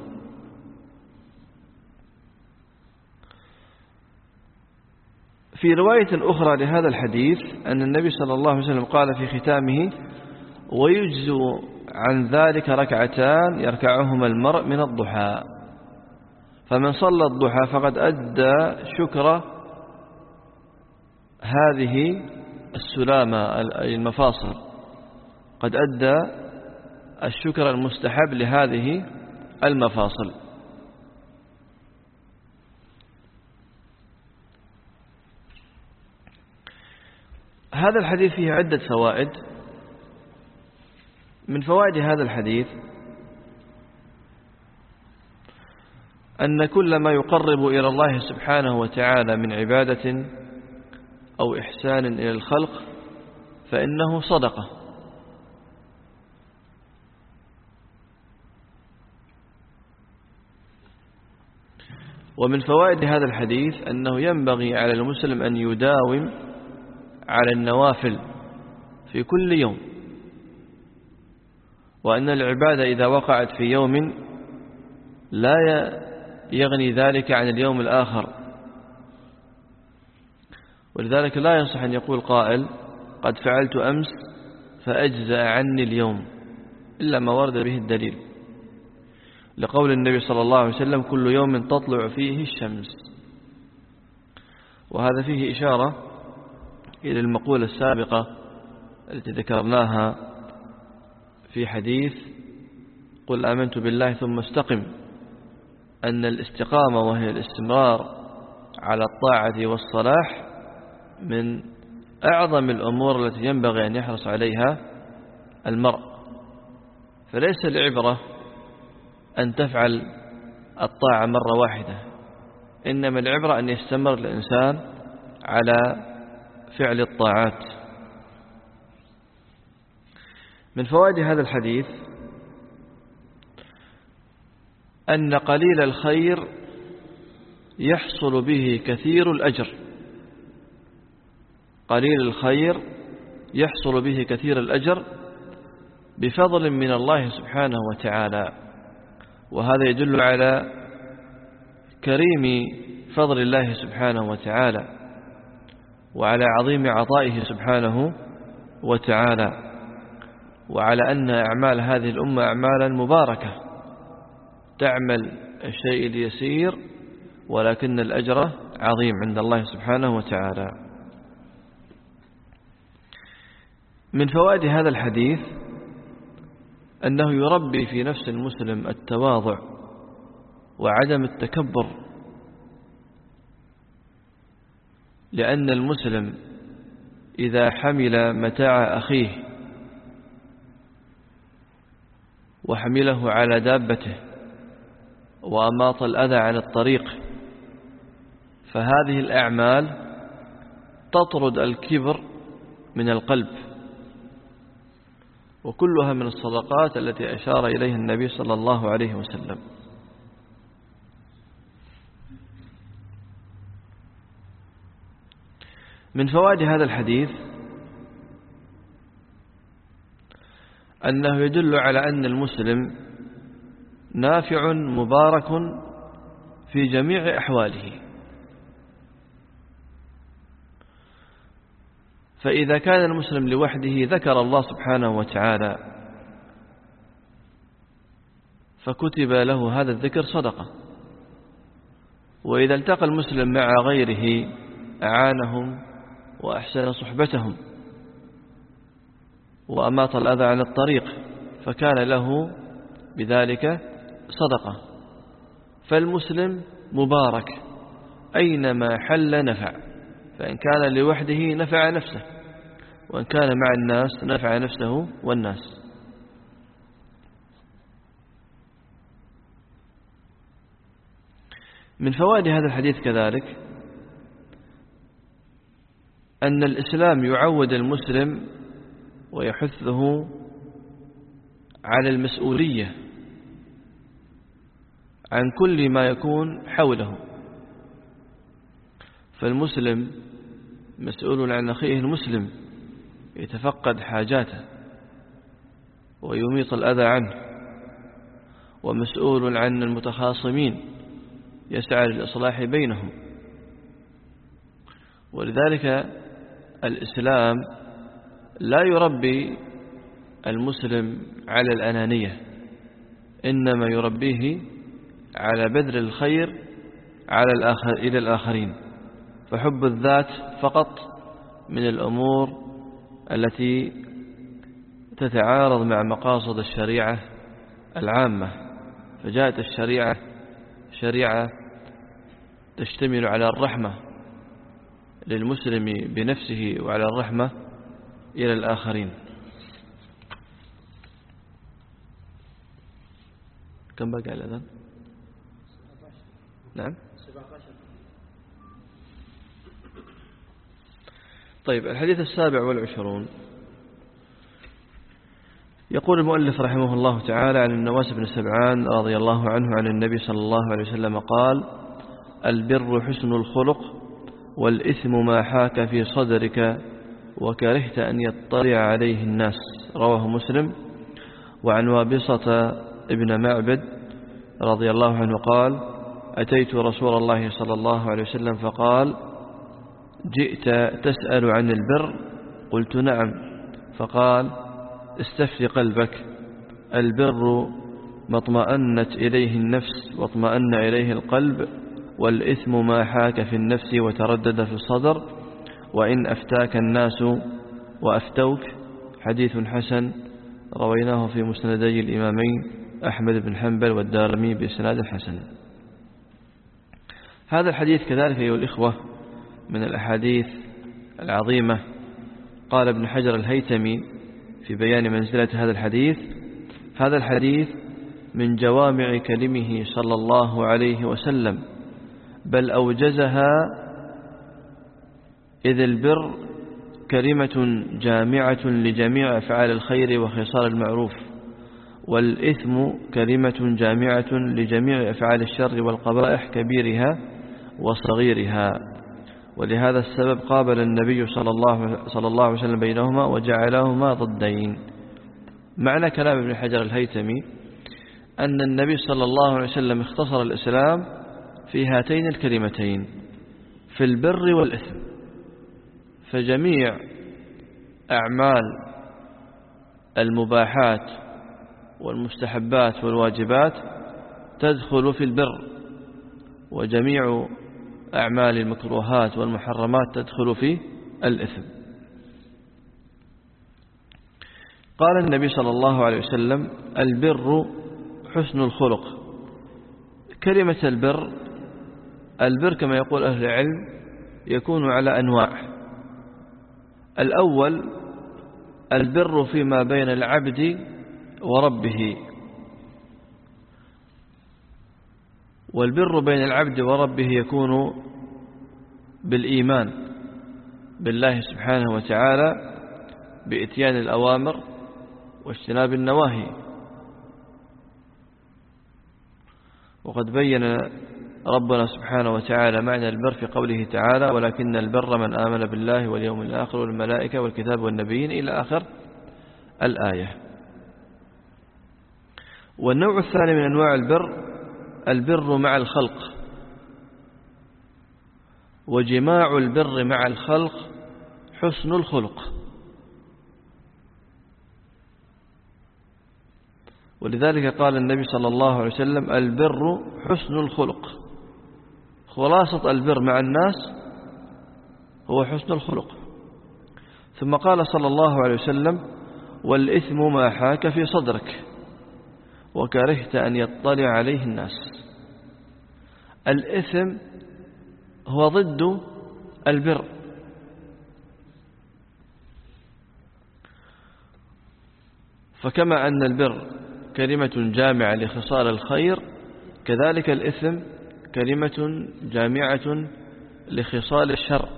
في رواية أخرى لهذا الحديث أن النبي صلى الله عليه وسلم قال في ختامه: ويجزو عن ذلك ركعتان يركعهما المرء من الضحى. فمن صلى الضحى فقد أدى شكر هذه السلامة المفاصل، قد أدى الشكر المستحب لهذه المفاصل. هذا الحديث فيه عدة فوائد. من فوائد هذا الحديث أن كل ما يقرب إلى الله سبحانه وتعالى من عبادة أو إحسان إلى الخلق فإنه صدقة. ومن فوائد هذا الحديث أنه ينبغي على المسلم أن يداوم على النوافل في كل يوم، وأن العبادة إذا وقعت في يوم لا يغني ذلك عن اليوم الآخر. ولذلك لا يصح أن يقول قائل: قد فعلت أمس فأجزأ عني اليوم، إلا ما ورد به الدليل، لقول النبي صلى الله عليه وسلم: كل يوم تطلع فيه الشمس. وهذا فيه إشارة إلى المقولة السابقة التي ذكرناها في حديث قل آمنت بالله ثم استقم، أن الاستقامة وهي الاستمرار على الطاعة والصلاح من أعظم الأمور التي ينبغي أن يحرص عليها المرء. فليس العبرة أن تفعل الطاعة مرة واحدة، إنما العبرة أن يستمر الإنسان على فعل الطاعات. من فوائد هذا الحديث أن قليل الخير يحصل به كثير الأجر. قليل الخير يحصل به كثير الأجر بفضل من الله سبحانه وتعالى. وهذا يدل على كريم فضل الله سبحانه وتعالى، وعلى عظيم عطائه سبحانه وتعالى، وعلى أن أعمال هذه الأمة أعمالا مباركة، تعمل الشيء اليسير ولكن الأجر عظيم عند الله سبحانه وتعالى. من فوائد هذا الحديث أنه يربي في نفس المسلم التواضع وعدم التكبر، لأن المسلم إذا حمل متاع أخيه وحمله على دابته وأماط الأذى عن الطريق فهذه الأعمال تطرد الكبر من القلب، وكلها من الصدقات التي أشار إليها النبي صلى الله عليه وسلم. من فوائد هذا الحديث أنه يدل على أن المسلم نافع مبارك في جميع أحواله، فإذا كان المسلم لوحده ذكر الله سبحانه وتعالى فكتب له هذا الذكر صدقة، وإذا التقى المسلم مع غيره أعانهم وأحسن صحبتهم وأماط الأذى عن الطريق فكان له بذلك صدقة. فالمسلم مبارك أينما حل نفع، فإن كان لوحده نفع نفسه، وإن كان مع الناس نفع نفسه والناس. من فوائد هذا الحديث كذلك أن الإسلام يعود المسلم ويحثه على المسؤولية عن كل ما يكون حوله، فالمسلم مسؤول عن أخيه المسلم، يتفقد حاجاته ويميط الأذى عنه، ومسؤول عن المتخاصمين يسعى للإصلاح بينهم. ولذلك الإسلام لا يربي المسلم على الأنانية، إنما يربيه على بذل الخير على الآخر إلى الآخرين. فحب الذات فقط من الأمور التي تتعارض مع مقاصد الشريعة العامة، فجاءت الشريعة شريعة تشتمل على الرحمة للمسلم بنفسه وعلى الرحمة إلى الآخرين. كم بقى الأذان؟ نعم. طيب، الحديث السابع والعشرون يقول المؤلف رحمه الله تعالى عن النواس بن سبعان رضي الله عنه عن النبي صلى الله عليه وسلم قال: البر حسن الخلق، والإثم ما حاك في صدرك وكرهت أن يطلع عليه الناس. رواه مسلم. وعن وابصة ابن معبد رضي الله عنه قال: أتيت رسول الله صلى الله عليه وسلم فقال: جئت تسأل عن البر؟ قلت: نعم. فقال: استفت قلبك، البر ما اطمأنت إليه النفس واطمأن إليه القلب، والإثم ما حاك في النفس وتردد في الصدر، وإن أفتاك الناس وأفتوك. حديث حسن رويناه في مسندي الإمامين أحمد بن حنبل والدارمي بإسناد حسن. هذا الحديث كذلك أيها الإخوة من الأحاديث العظيمة. قال ابن حجر الهيتمي في بيان منزلة هذا الحديث: هذا الحديث من جوامع كلمه صلى الله عليه وسلم، بل أوجزها، إذ البر كلمة جامعة لجميع أفعال الخير وخصال المعروف، والإثم كلمة جامعة لجميع أفعال الشر والقبائح كبيرها وصغيرها. ولهذا السبب قابل النبي صلى الله, صلى الله عليه وسلم بينهما وجعلهما ضدين. معنى كلام ابن حجر الهيتمي أن النبي صلى الله عليه وسلم اختصر الإسلام في هاتين الكلمتين، في البر والإثم، فجميع أعمال المباحات والمستحبات والواجبات تدخل في البر، وجميع أعمال المكروهات والمحرمات تدخل في الإثم. قال النبي صلى الله عليه وسلم: البر حسن الخلق. كلمة البر، البر كما يقول أهل العلم يكون على أنواع. الأول البر فيما بين العبد وربه، والبر بين العبد وربه يكون بالإيمان بالله سبحانه وتعالى بإتيان الأوامر واجتناب النواهي. وقد بين ربنا سبحانه وتعالى معنى البر في قوله تعالى: ولكن البر من آمن بالله واليوم الآخر والملائكة والكتاب والنبيين إلى آخر الآية. والنوع الثاني من أنواع البر البر مع الخلق، وجماع البر مع الخلق حسن الخلق. ولذلك قال النبي صلى الله عليه وسلم: البر حسن الخلق. خلاصة البر مع الناس هو حسن الخلق. ثم قال صلى الله عليه وسلم: والإثم ما حاك في صدرك وكرهت أن يطلع عليه الناس. الإثم هو ضد البر. فكما أن البر كلمة جامعة لخصال الخير، كذلك الإثم كلمة جامعة لخصال الشر.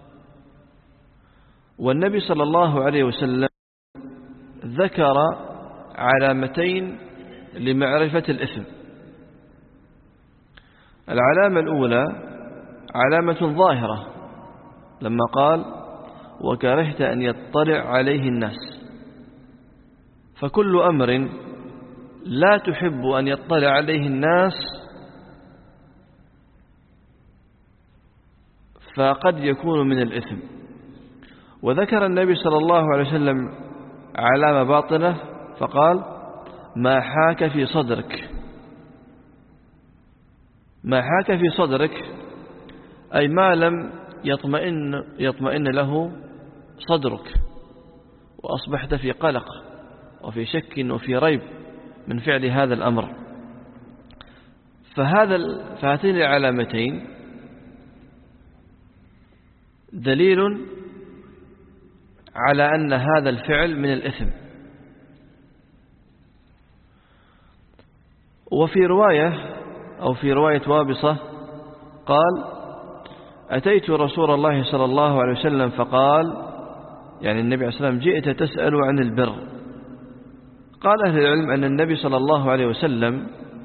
والنبي صلى الله عليه وسلم ذكر علامتين لمعرفة الإثم. العلامة الأولى علامة ظاهرة لما قال: وكرهت أن يطلع عليه الناس. فكل أمر لا تحب أن يطلع عليه الناس فقد يكون من الإثم. وذكر النبي صلى الله عليه وسلم علامة باطنة فقال: ما حاك في صدرك. ما حاك في صدرك أي ما لم يطمئن, يطمئن له صدرك، وأصبحت في قلق وفي شك وفي ريب من فعل هذا الأمر. فهذا فهاتين العلامتين دليل على أن هذا الفعل من الإثم. وفي رواية أو في رواية وابصة قال: أتيت رسول الله صلى الله عليه وسلم فقال، يعني النبي عليه الصلاة والسلام: جئت تسأل عن البر. قال أهل العلم أن النبي صلى الله عليه وسلم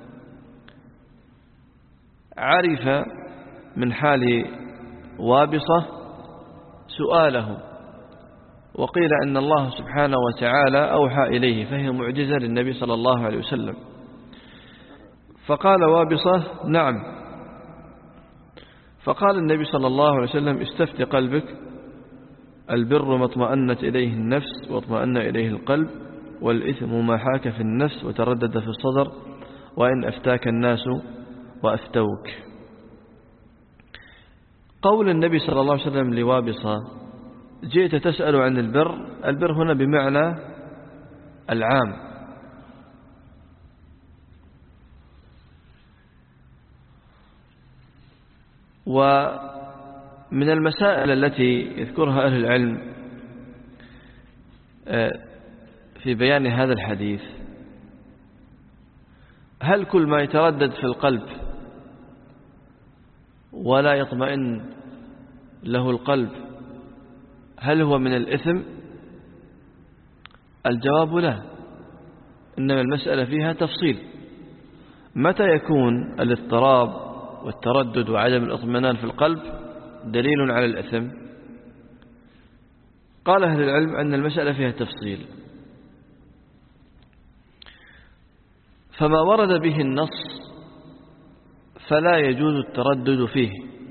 عرف من حال وابصة سؤاله، وقيل أن الله سبحانه وتعالى أوحى إليه، فهي معجزة للنبي صلى الله عليه وسلم. فقال وابصة: نعم. فقال النبي صلى الله عليه وسلم: استفت قلبك، البر ما اطمأنت إليه النفس واطمأن إليه القلب، والإثم ما حاك في النفس وتردد في الصدر، وإن أفتاك الناس وأفتوك. قول النبي صلى الله عليه وسلم لوابصة: جئت تسأل عن البر، البر هنا بمعنى العام. ومن المسائل التي يذكرها أهل العلم في بيان هذا الحديث: هل كل ما يتردد في القلب ولا يطمئن له القلب هل هو من الإثم؟ الجواب لا، إنما المسألة فيها تفصيل. متى يكون الاضطراب والتردد وعدم الاطمئنان في القلب دليل على الإثم؟ قال أهل العلم أن المسألة فيها تفصيل. فما ورد به النص فلا يجوز التردد فيه،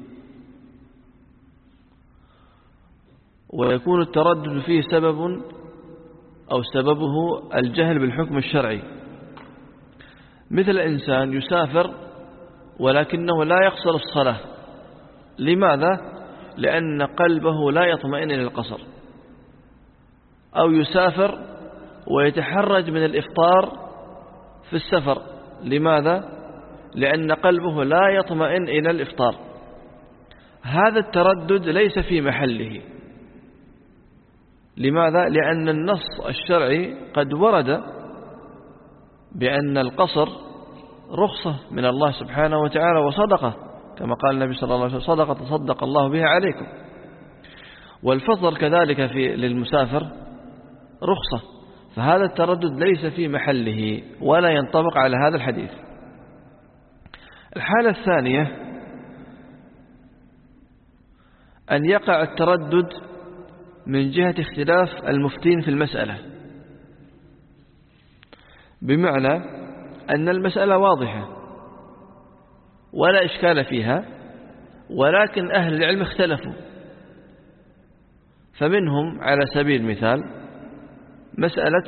ويكون التردد فيه سبب أو سببه الجهل بالحكم الشرعي. مثل إنسان يسافر ولكنه لا يقصر الصلاة. لماذا؟ لأن قلبه لا يطمئن إلى القصر. أو يسافر ويتحرج من الإفطار في السفر. لماذا؟ لأن قلبه لا يطمئن إلى الإفطار. هذا التردد ليس في محله. لماذا؟ لأن النص الشرعي قد ورد بأن القصر رخصة من الله سبحانه وتعالى وصدقة، كما قال النبي صلى الله عليه وسلم: صدقة تصدق الله بها عليكم. والفطر كذلك في للمسافر رخصة. فهذا التردد ليس في محله ولا ينطبق على هذا الحديث. الحالة الثانية أن يقع التردد من جهة اختلاف المفتين في المسألة، بمعنى أن المسألة واضحة ولا إشكال فيها، ولكن أهل العلم اختلفوا. فمنهم على سبيل المثال مسألة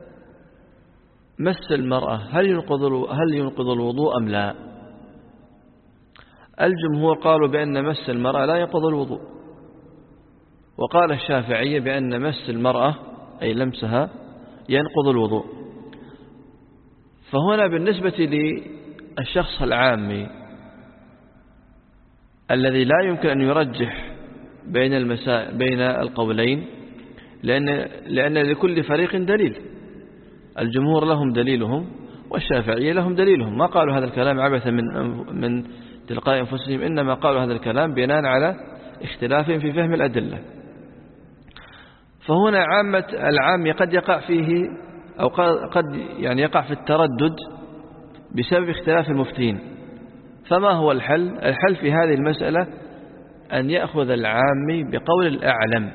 مس المرأة هل ينقض هل ينقض الوضوء أم لا؟ الجمهور قالوا بأن مس المرأة لا ينقض الوضوء، وقال الشافعية بأن مس المرأة أي لمسها ينقض الوضوء. فهنا بالنسبة للشخص العامي الذي لا يمكن أن يرجح بين المسائل بين القولين، لأن لأن لكل فريق دليل. الجمهور لهم دليلهم والشافعية لهم دليلهم، ما قالوا هذا الكلام عبثا من من تلقاء أنفسهم، إنما قالوا هذا الكلام بناء على اختلاف في فهم الأدلة. فهنا عامة العام قد يقع فيه أو قد يعني يقع في التردد بسبب اختلاف المفتين. فما هو الحل؟ الحل في هذه المسألة أن يأخذ العامي بقول الأعلم.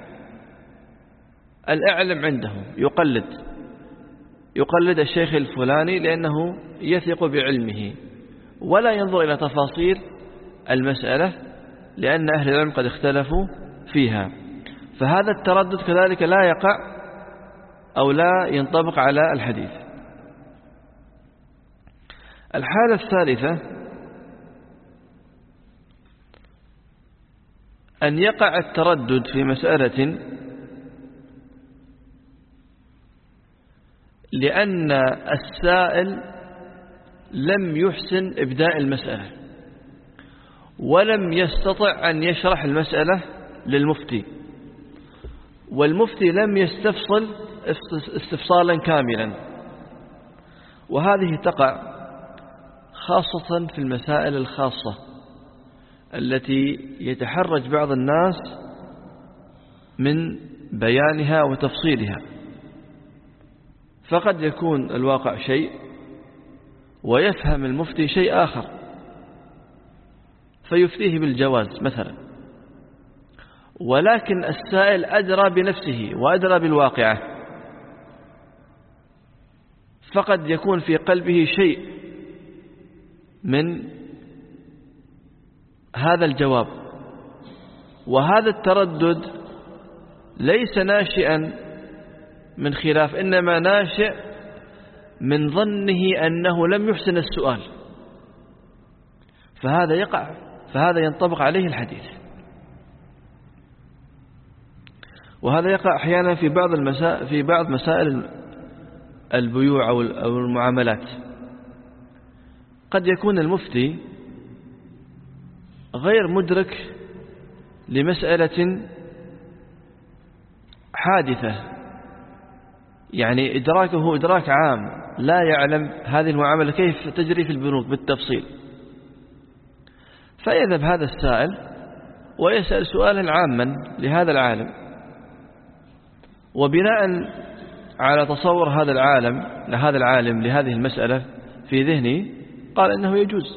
الأعلم عنده يقلد يقلد الشيخ الفلاني لأنه يثق بعلمه، ولا ينظر إلى تفاصيل المسألة لأن أهل العلم قد اختلفوا فيها. فهذا التردد كذلك لا يقع أو لا ينطبق على الحديث. الحالة الثالثة أن يقع التردد في مسألة لأن السائل لم يحسن إبداء المسألة ولم يستطع أن يشرح المسألة للمفتي، والمفتي لم يستفصل استفصالا كاملا. وهذه تقع خاصة في المسائل الخاصة التي يتحرج بعض الناس من بيانها وتفصيلها، فقد يكون الواقع شيء ويفهم المفتي شيء آخر فيفتيه بالجواز مثلا، ولكن السائل أدرى بنفسه وأدرى بالواقعة، فقد يكون في قلبه شيء من هذا الجواب. وهذا التردد ليس ناشئا من خلاف، إنما ناشئ من ظنه أنه لم يحسن السؤال، فهذا يقع فهذا ينطبق عليه الحديث. وهذا يقع أحيانا في بعض المسائل في بعض مسائل البيوع أو المعاملات. قد يكون المفتي غير مدرك لمسألة حادثة، يعني إدراكه إدراك عام، لا يعلم هذه المعاملة كيف تجري في البنوك بالتفصيل، فيذهب هذا السائل ويسأل سؤالا عاما لهذا العالم، وبناء على تصور هذا العالم لهذا العالم لهذه المسألة في ذهنه قال إنه يجوز.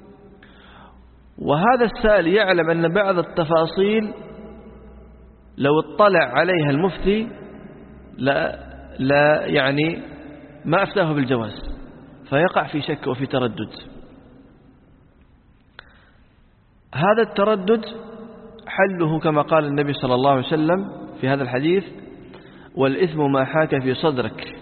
وهذا السائل يعلم أن بعض التفاصيل لو اطلع عليها المفتي لا, لا يعني ما أفتاه بالجواز، فيقع في شك وفي تردد. هذا التردد حله كما قال النبي صلى الله عليه وسلم في هذا الحديث: والإثم ما حاك في صدرك.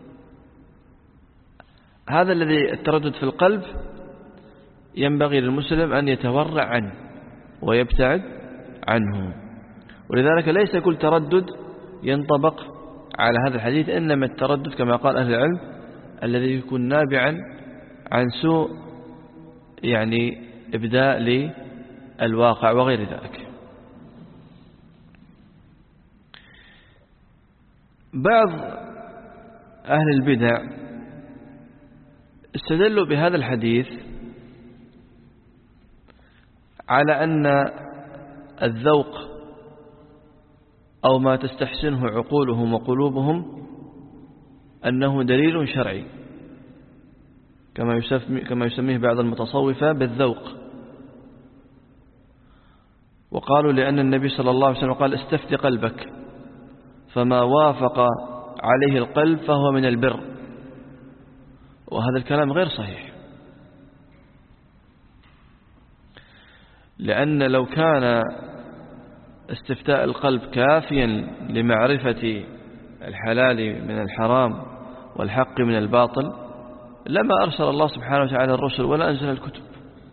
هذا الذي التردد في القلب ينبغي للمسلم أن يتورع عنه ويبتعد عنه. ولذلك ليس كل تردد ينطبق على هذا الحديث، إنما التردد كما قال أهل العلم الذي يكون نابعا عن سوء يعني إبداء الواقع وغير ذلك. بعض أهل البدع استدلوا بهذا الحديث على أن الذوق أو ما تستحسنه عقولهم وقلوبهم أنه دليل شرعي، كما كما يسميه بعض المتصوفة بالذوق. وقالوا لأن النبي صلى الله عليه وسلم قال استفت قلبك، فما وافق عليه القلب فهو من البر. وهذا الكلام غير صحيح، لأن لو كان استفتاء القلب كافيا لمعرفة الحلال من الحرام والحق من الباطل لما أرسل الله سبحانه وتعالى الرسل ولا أنزل الكتب.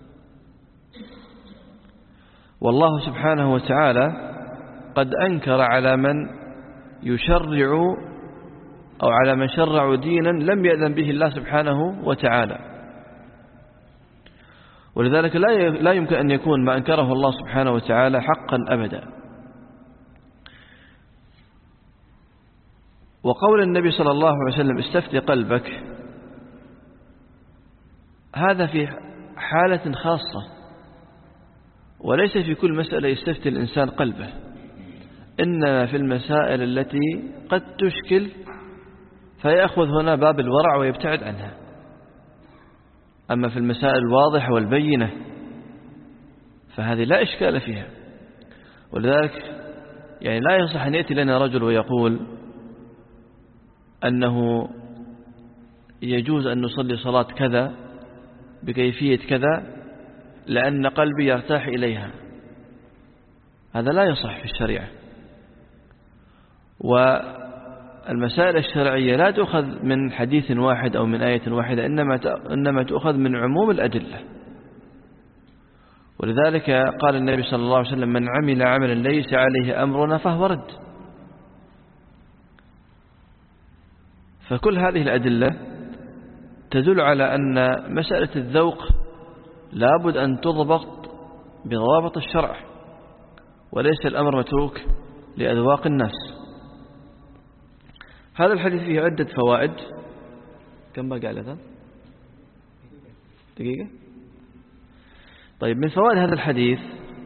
والله سبحانه وتعالى قد أنكر على من يشرع أو على من شرع دينا لم يأذن به الله سبحانه وتعالى. ولذلك لا يمكن أن يكون ما أنكره الله سبحانه وتعالى حقا أبدا. وقول النبي صلى الله عليه وسلم استفت قلبك، هذا في حالة خاصة، وليس في كل مسألة يستفتي الإنسان قلبه، إنما في المسائل التي قد تشكل فيأخذ هنا باب الورع ويبتعد عنها. أما في المسائل الواضحة والبينة فهذه لا إشكال فيها. ولذلك يعني لا يصح أن يأتي لنا رجل ويقول أنه يجوز أن نصلي صلاة كذا بكيفية كذا لأن قلبي يرتاح إليها. هذا لا يصح في الشريعة. والمسائل الشرعية لا تؤخذ من حديث واحد أو من آية واحدة، إنما إنما تؤخذ من عموم الأدلة. ولذلك قال النبي صلى الله عليه وسلم من عمل عملا ليس عليه أمرنا فهو رد. فكل هذه الأدلة تدل على أن مسألة الذوق لابد أن تضبط بضوابط الشرع، وليس الأمر متروك لأذواق الناس. هذا الحديث فيه عدة فوائد. كم بقى على ذا؟ دقيقة. طيب، من فوائد هذا الحديث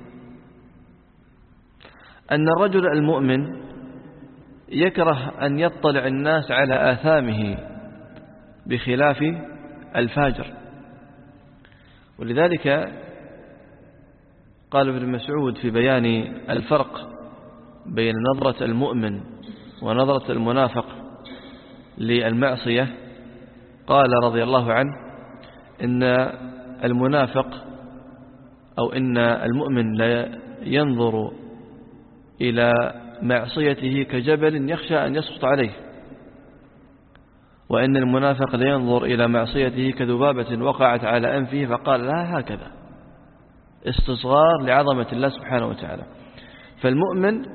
أن الرجل المؤمن يكره أن يطلع الناس على آثامه بخلاف الفاجر. ولذلك قال ابن مسعود في بيان الفرق بين نظرة المؤمن ونظرة المنافق للمعصية، قال رضي الله عنه إن المنافق أو إن المؤمن لا ينظر إلى معصيته كجبل يخشى أن يسقط عليه، وإن المنافق لا ينظر إلى معصيته كذبابة وقعت على أنفه فقال لها هكذا، استصغار لعظمة الله سبحانه وتعالى. فالمؤمن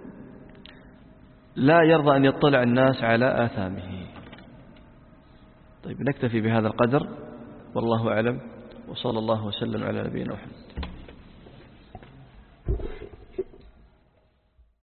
لا يرضى أن يطلع الناس على آثامه. طيب، نكتفي بهذا القدر، والله أعلم، وصلى الله وسلم على نبينا محمد.